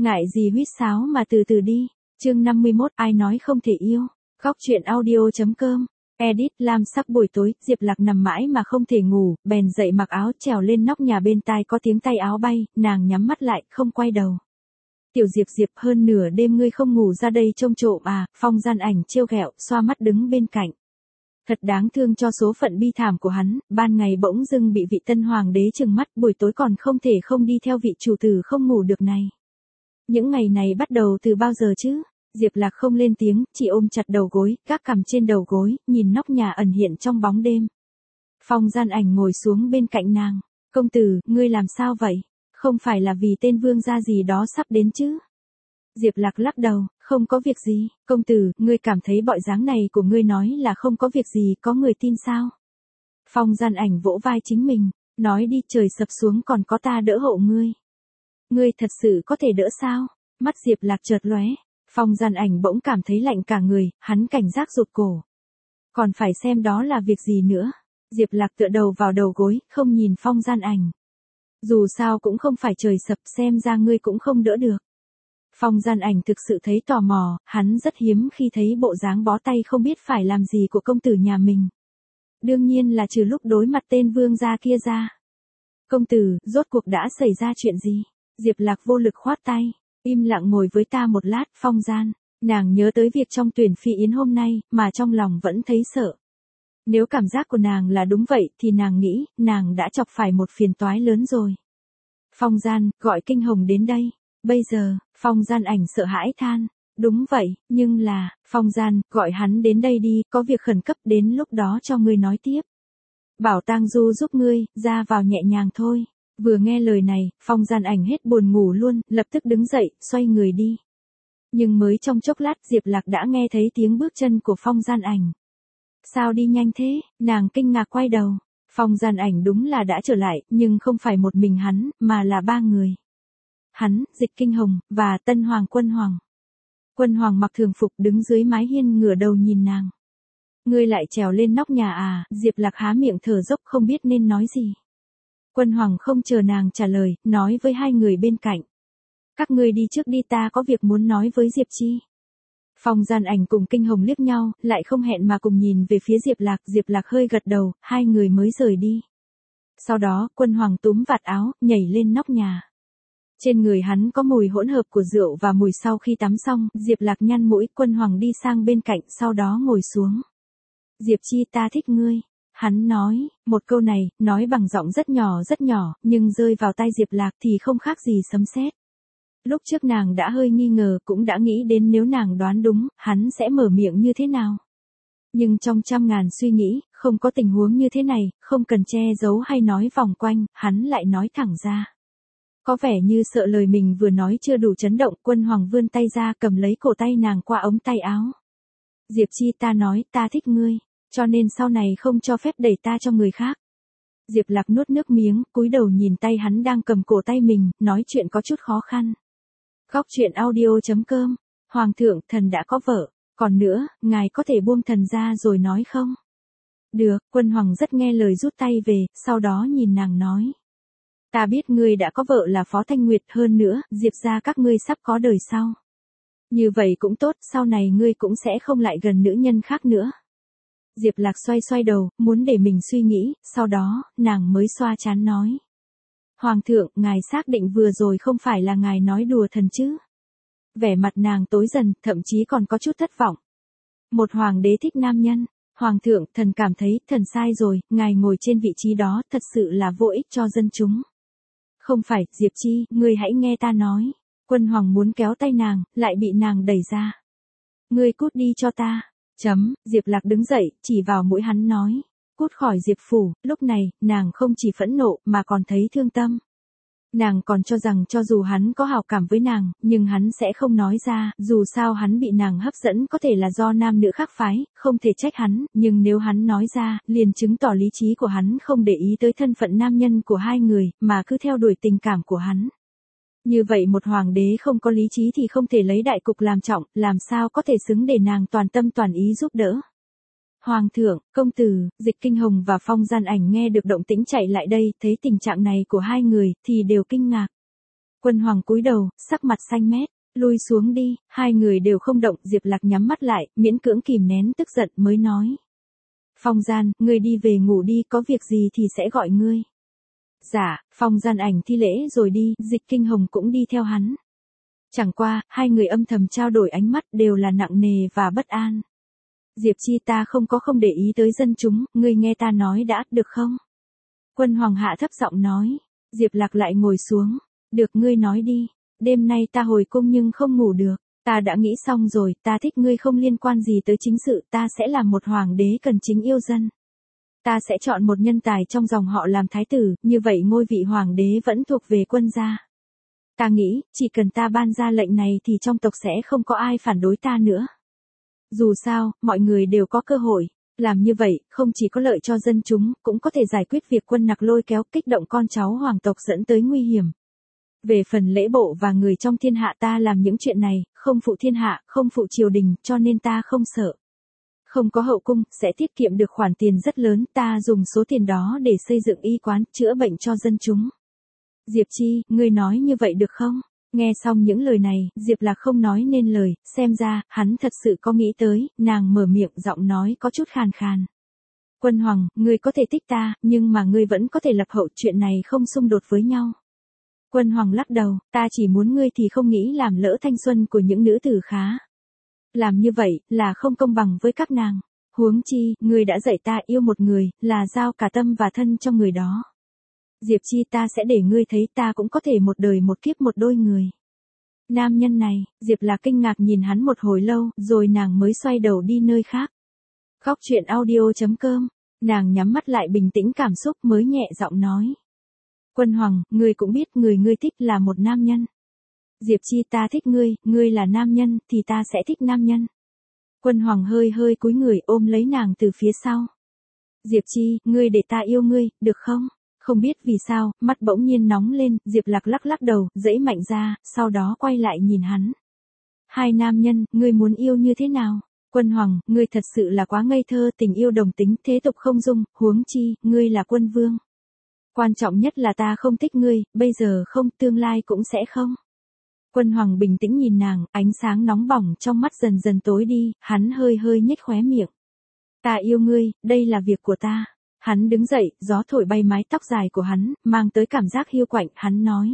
Ngại gì huýt sáo mà từ từ đi. Chương 51, ai nói không thể yêu. Góc truyện audio.com. Edit. Lam sắc buổi tối, Diệp Lạc nằm mãi mà không thể ngủ, bèn dậy mặc áo trèo lên nóc nhà, bên tai có tiếng tay áo bay, nàng nhắm mắt lại, không quay đầu. Tiểu Diệp, hơn nửa đêm ngươi không ngủ ra đây trông trộm à? Phong Gian Ảnh trêu ghẹo, xoa mắt đứng bên cạnh. Thật đáng thương cho số phận bi thảm của hắn, ban ngày bỗng dưng bị vị tân hoàng đế trừng mắt, buổi tối còn không thể không đi theo vị chủ tử không ngủ được này. Những ngày này bắt đầu từ bao giờ chứ? Diệp Lạc không lên tiếng, chỉ ôm chặt đầu gối, gác cằm trên đầu gối, nhìn nóc nhà ẩn hiện trong bóng đêm. Phong Gian Ảnh ngồi xuống bên cạnh nàng. Công tử, ngươi làm sao vậy? Không phải là vì tên vương gia gì đó sắp đến chứ? Diệp Lạc lắc đầu, không có việc gì. Công tử, ngươi cảm thấy bọi dáng này của ngươi nói là không có việc gì, có người tin sao? Phong Gian Ảnh vỗ vai chính mình, nói đi, trời sập xuống còn có ta đỡ hộ ngươi. Ngươi thật sự có thể đỡ sao? Mắt Diệp Lạc chợt lóe. Phong Gian Ảnh bỗng cảm thấy lạnh cả người, hắn cảnh giác rụt cổ. Còn phải xem đó là việc gì nữa. Diệp Lạc tựa đầu vào đầu gối, không nhìn Phong Gian Ảnh. Dù sao cũng không phải trời sập, xem ra ngươi cũng không đỡ được. Phong Gian Ảnh thực sự thấy tò mò, hắn rất hiếm khi thấy bộ dáng bó tay không biết phải làm gì của công tử nhà mình. Đương nhiên là trừ lúc đối mặt tên vương gia kia ra. Công tử, rốt cuộc đã xảy ra chuyện gì? Diệp Lạc vô lực khoát tay, im lặng ngồi với ta một lát. Phong Gian, nàng nhớ tới việc trong tuyển phi yến hôm nay, mà trong lòng vẫn thấy sợ. Nếu cảm giác của nàng là đúng vậy, thì nàng nghĩ, nàng đã chọc phải một phiền toái lớn rồi. Phong Gian, gọi Kinh Hồng đến đây. Bây giờ, Phong Gian Ảnh sợ hãi than. Đúng vậy, nhưng là, Phong Gian, gọi hắn đến đây đi, có việc khẩn cấp, đến lúc đó cho ngươi nói tiếp. Bảo Tang Du giúp ngươi, ra vào nhẹ nhàng thôi. Vừa nghe lời này, Phong Gian Ảnh hết buồn ngủ luôn, lập tức đứng dậy, xoay người đi. Nhưng mới trong chốc lát, Diệp Lạc đã nghe thấy tiếng bước chân của Phong Gian Ảnh. Sao đi nhanh thế? Nàng kinh ngạc quay đầu. Phong Gian Ảnh đúng là đã trở lại, nhưng không phải một mình hắn, mà là ba người. Hắn, Dịch Kinh Hồng, và Tân Hoàng Quân Hoàng. Quân Hoàng mặc thường phục đứng dưới mái hiên ngửa đầu nhìn nàng. Ngươi lại trèo lên nóc nhà à? Diệp Lạc há miệng thở dốc không biết nên nói gì. Quân Hoàng không chờ nàng trả lời, nói với hai người bên cạnh. Các ngươi đi trước đi, ta có việc muốn nói với Diệp Chi. Phong Gian Ảnh cùng Kinh Hồng liếc nhau, lại không hẹn mà cùng nhìn về phía Diệp Lạc. Diệp Lạc hơi gật đầu, hai người mới rời đi. Sau đó, Quân Hoàng túm vạt áo, nhảy lên nóc nhà. Trên người hắn có mùi hỗn hợp của rượu và mùi sau khi tắm xong. Diệp Lạc nhăn mũi, Quân Hoàng đi sang bên cạnh, sau đó ngồi xuống. Diệp Chi, ta thích ngươi. Hắn nói, một câu này, nói bằng giọng rất nhỏ, nhưng rơi vào tai Diệp Lạc thì không khác gì sấm sét. Lúc trước nàng đã hơi nghi ngờ, cũng đã nghĩ đến nếu nàng đoán đúng, hắn sẽ mở miệng như thế nào. Nhưng trong trăm ngàn suy nghĩ, không có tình huống như thế này, không cần che giấu hay nói vòng quanh, hắn lại nói thẳng ra. Có vẻ như sợ lời mình vừa nói chưa đủ chấn động, Quân Hoàng vươn tay ra cầm lấy cổ tay nàng qua ống tay áo. Diệp Chi, ta nói, ta thích ngươi, cho nên sau này không cho phép đẩy ta cho người khác. Diệp Lạc nuốt nước miếng, cúi đầu nhìn tay hắn đang cầm cổ tay mình, nói chuyện có chút khó khăn. Góc truyện audio.com. Hoàng thượng, thần đã có vợ, còn nữa, ngài có thể buông thần ra rồi nói không? Được. Quân Hoàng rất nghe lời rút tay về, sau đó nhìn nàng nói. Ta biết ngươi đã có vợ là Phó Thanh Nguyệt, hơn nữa, Diệp gia các ngươi sắp có đời sau. Như vậy cũng tốt, sau này ngươi cũng sẽ không lại gần nữ nhân khác nữa. Diệp Lạc xoay đầu, muốn để mình suy nghĩ, sau đó, nàng mới xoa trán nói. Hoàng thượng, ngài xác định vừa rồi không phải là ngài nói đùa thần chứ? Vẻ mặt nàng tối dần, thậm chí còn có chút thất vọng. Một hoàng đế thích nam nhân. Hoàng thượng, thần cảm thấy, thần sai rồi, ngài ngồi trên vị trí đó, thật sự là vô ích cho dân chúng. Không phải, Diệp Chi, ngươi hãy nghe ta nói. Quân Hoàng muốn kéo tay nàng, lại bị nàng đẩy ra. Ngươi cút đi cho ta. Diệp Lạc đứng dậy, chỉ vào mũi hắn nói. Cút khỏi Diệp phủ. Lúc này, nàng không chỉ phẫn nộ, mà còn thấy thương tâm. Nàng còn cho rằng cho dù hắn có hảo cảm với nàng, nhưng hắn sẽ không nói ra, dù sao hắn bị nàng hấp dẫn có thể là do nam nữ khác phái, không thể trách hắn, nhưng nếu hắn nói ra, liền chứng tỏ lý trí của hắn không để ý tới thân phận nam nhân của hai người, mà cứ theo đuổi tình cảm của hắn. Như vậy một hoàng đế không có lý trí thì không thể lấy đại cục làm trọng, làm sao có thể xứng để nàng toàn tâm toàn ý giúp đỡ. Hoàng thượng, công tử, Dịch Kinh Hồng và Phong Gian Ảnh nghe được động tĩnh chạy lại đây, thấy tình trạng này của hai người, thì đều kinh ngạc. Quân Hoàng cúi đầu, sắc mặt xanh mét, lui xuống đi, hai người đều không động, Diệp Lạc nhắm mắt lại, miễn cưỡng kìm nén tức giận mới nói. Phong Gian, ngươi đi về ngủ đi, có việc gì thì sẽ gọi ngươi. Dạ, Phong Gian Ảnh thi lễ rồi đi, Dịch Kinh Hồng cũng đi theo hắn. Chẳng qua, hai người âm thầm trao đổi ánh mắt đều là nặng nề và bất an. Diệp Chi, ta không để ý tới dân chúng, ngươi nghe ta nói đã, được không? Quân Hoàng hạ thấp giọng nói. Diệp Lạc lại ngồi xuống. Được, ngươi nói đi. Đêm nay ta hồi cung nhưng không ngủ được. Ta đã nghĩ xong rồi, ta thích ngươi không liên quan gì tới chính sự, ta sẽ làm một hoàng đế cần chính yêu dân. Ta sẽ chọn một nhân tài trong dòng họ làm thái tử, như vậy ngôi vị hoàng đế vẫn thuộc về quân gia. Ta nghĩ, chỉ cần ta ban ra lệnh này thì trong tộc sẽ không có ai phản đối ta nữa. Dù sao, mọi người đều có cơ hội. Làm như vậy, không chỉ có lợi cho dân chúng, cũng có thể giải quyết việc quân nặc lôi kéo kích động con cháu hoàng tộc dẫn tới nguy hiểm. Về phần lễ bộ và người trong thiên hạ, ta làm những chuyện này, không phụ thiên hạ, không phụ triều đình, cho nên ta không sợ. Không có hậu cung, sẽ tiết kiệm được khoản tiền rất lớn, ta dùng số tiền đó để xây dựng y quán, chữa bệnh cho dân chúng. Diệp Chi, ngươi nói như vậy được không? Nghe xong những lời này, Diệp Lạc không nói nên lời, xem ra, hắn thật sự có nghĩ tới, nàng mở miệng, giọng nói có chút khàn khàn. Quân Hoàng, ngươi có thể thích ta, nhưng mà ngươi vẫn có thể lập hậu, chuyện này không xung đột với nhau. Quân Hoàng lắc đầu, ta chỉ muốn ngươi thì không nghĩ làm lỡ thanh xuân của những nữ tử khá. Làm như vậy, là không công bằng với các nàng. Huống chi, ngươi đã dạy ta yêu một người, là giao cả tâm và thân cho người đó. Diệp Chi, ta sẽ để ngươi thấy ta cũng có thể một đời một kiếp một đôi người. Nam nhân này, Diệp Lạc kinh ngạc nhìn hắn một hồi lâu, rồi nàng mới xoay đầu đi nơi khác. Khóc chuyện audio.com, nàng nhắm mắt lại bình tĩnh cảm xúc mới nhẹ giọng nói. Quân Hoàng, ngươi cũng biết người ngươi thích là một nam nhân. Diệp Chi, ta thích ngươi là nam nhân, thì ta sẽ thích nam nhân. Quân Hoàng hơi cúi người ôm lấy nàng từ phía sau. Diệp Chi, ngươi để ta yêu ngươi, được không? Không biết vì sao, mắt bỗng nhiên nóng lên, Diệp Lạc lắc đầu, giãy mạnh ra, sau đó quay lại nhìn hắn. Hai nam nhân, ngươi muốn yêu như thế nào? Quân Hoàng, ngươi thật sự là quá ngây thơ, tình yêu đồng tính, thế tục không dung, huống chi, ngươi là quân vương. Quan trọng nhất là ta không thích ngươi, bây giờ không, tương lai cũng sẽ không. Quân Hoàng bình tĩnh nhìn nàng, ánh sáng nóng bỏng trong mắt dần dần tối đi, hắn hơi nhếch khóe miệng. Ta yêu ngươi, đây là việc của ta. Hắn đứng dậy, gió thổi bay mái tóc dài của hắn, mang tới cảm giác hiu quạnh, hắn nói.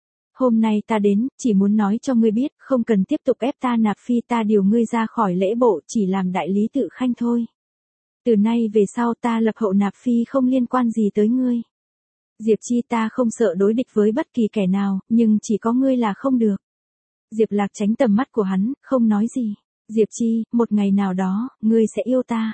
Hôm nay ta đến, chỉ muốn nói cho ngươi biết, không cần tiếp tục ép ta nạp phi, ta điều ngươi ra khỏi lễ bộ, chỉ làm đại lý tự khanh thôi. Từ nay về sau ta lập hậu nạp phi không liên quan gì tới ngươi. Diệp Chi, ta không sợ đối địch với bất kỳ kẻ nào, nhưng chỉ có ngươi là không được. Diệp Lạc tránh tầm mắt của hắn, không nói gì. Diệp Chi, một ngày nào đó, ngươi sẽ yêu ta.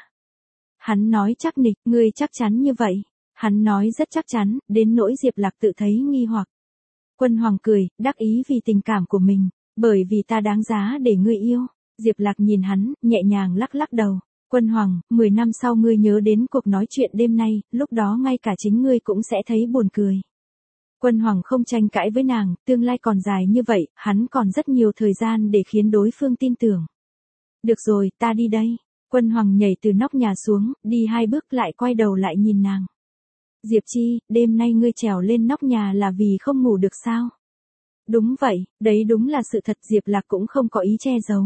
Hắn nói chắc nịch, ngươi chắc chắn như vậy. Hắn nói rất chắc chắn, đến nỗi Diệp Lạc tự thấy nghi hoặc. Quân Hoàng cười, đắc ý vì tình cảm của mình, bởi vì ta đáng giá để ngươi yêu. Diệp Lạc nhìn hắn, nhẹ nhàng lắc đầu. Quân Hoàng, 10 năm sau ngươi nhớ đến cuộc nói chuyện đêm nay, lúc đó ngay cả chính ngươi cũng sẽ thấy buồn cười. Quân Hoàng không tranh cãi với nàng, tương lai còn dài như vậy, hắn còn rất nhiều thời gian để khiến đối phương tin tưởng. Được rồi, ta đi đây. Quân Hoàng nhảy từ nóc nhà xuống, đi 2 bước lại quay đầu lại nhìn nàng. Diệp Chi, đêm nay ngươi trèo lên nóc nhà là vì không ngủ được sao? Đúng vậy, đấy đúng là sự thật, Diệp Lạc cũng không có ý che giấu.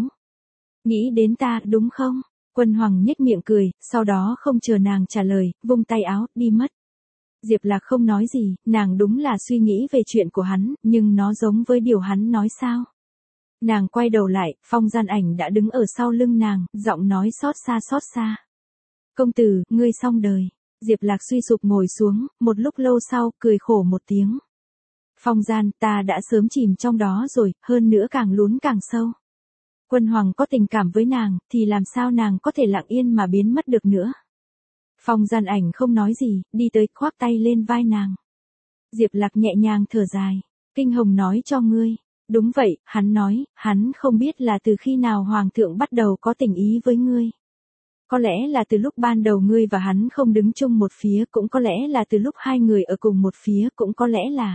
Nghĩ đến ta, đúng không? Quân Hoàng nhếch miệng cười, sau đó không chờ nàng trả lời, vung tay áo, đi mất. Diệp Lạc không nói gì, nàng đúng là suy nghĩ về chuyện của hắn, nhưng nó giống với điều hắn nói sao? Nàng quay đầu lại, Phong Gian Ảnh đã đứng ở sau lưng nàng, giọng nói xót xa. Công tử, ngươi xong đời. Diệp Lạc suy sụp ngồi xuống, một lúc lâu sau, cười khổ một tiếng. Phong Gian, ta đã sớm chìm trong đó rồi, hơn nữa càng lún càng sâu. Quân Hoàng có tình cảm với nàng, thì làm sao nàng có thể lặng yên mà biến mất được nữa. Phong Gian Ảnh không nói gì, đi tới, khoác tay lên vai nàng. Diệp Lạc nhẹ nhàng thở dài. Kinh Hồng nói cho ngươi. Đúng vậy, hắn nói, hắn không biết là từ khi nào Hoàng thượng bắt đầu có tình ý với ngươi. Có lẽ là từ lúc ban đầu ngươi và hắn không đứng chung một phía, cũng có lẽ là từ lúc hai người ở cùng một phía, cũng có lẽ là.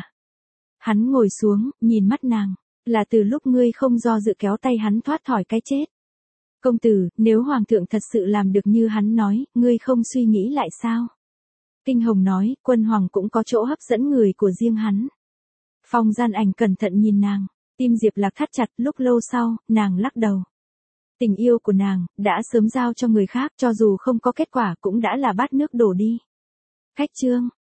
Hắn ngồi xuống, nhìn mắt nàng. Là từ lúc ngươi không do dự kéo tay hắn thoát khỏi cái chết. Công tử, nếu Hoàng thượng thật sự làm được như hắn nói, ngươi không suy nghĩ lại sao? Kinh Hồng nói, Quân Hoàng cũng có chỗ hấp dẫn người của riêng hắn. Phong Gian Ảnh cẩn thận nhìn nàng, tim Diệp Lạc thắt chặt, lúc lâu sau, nàng lắc đầu. Tình yêu của nàng, đã sớm giao cho người khác, cho dù không có kết quả cũng đã là bát nước đổ đi. Khách trương,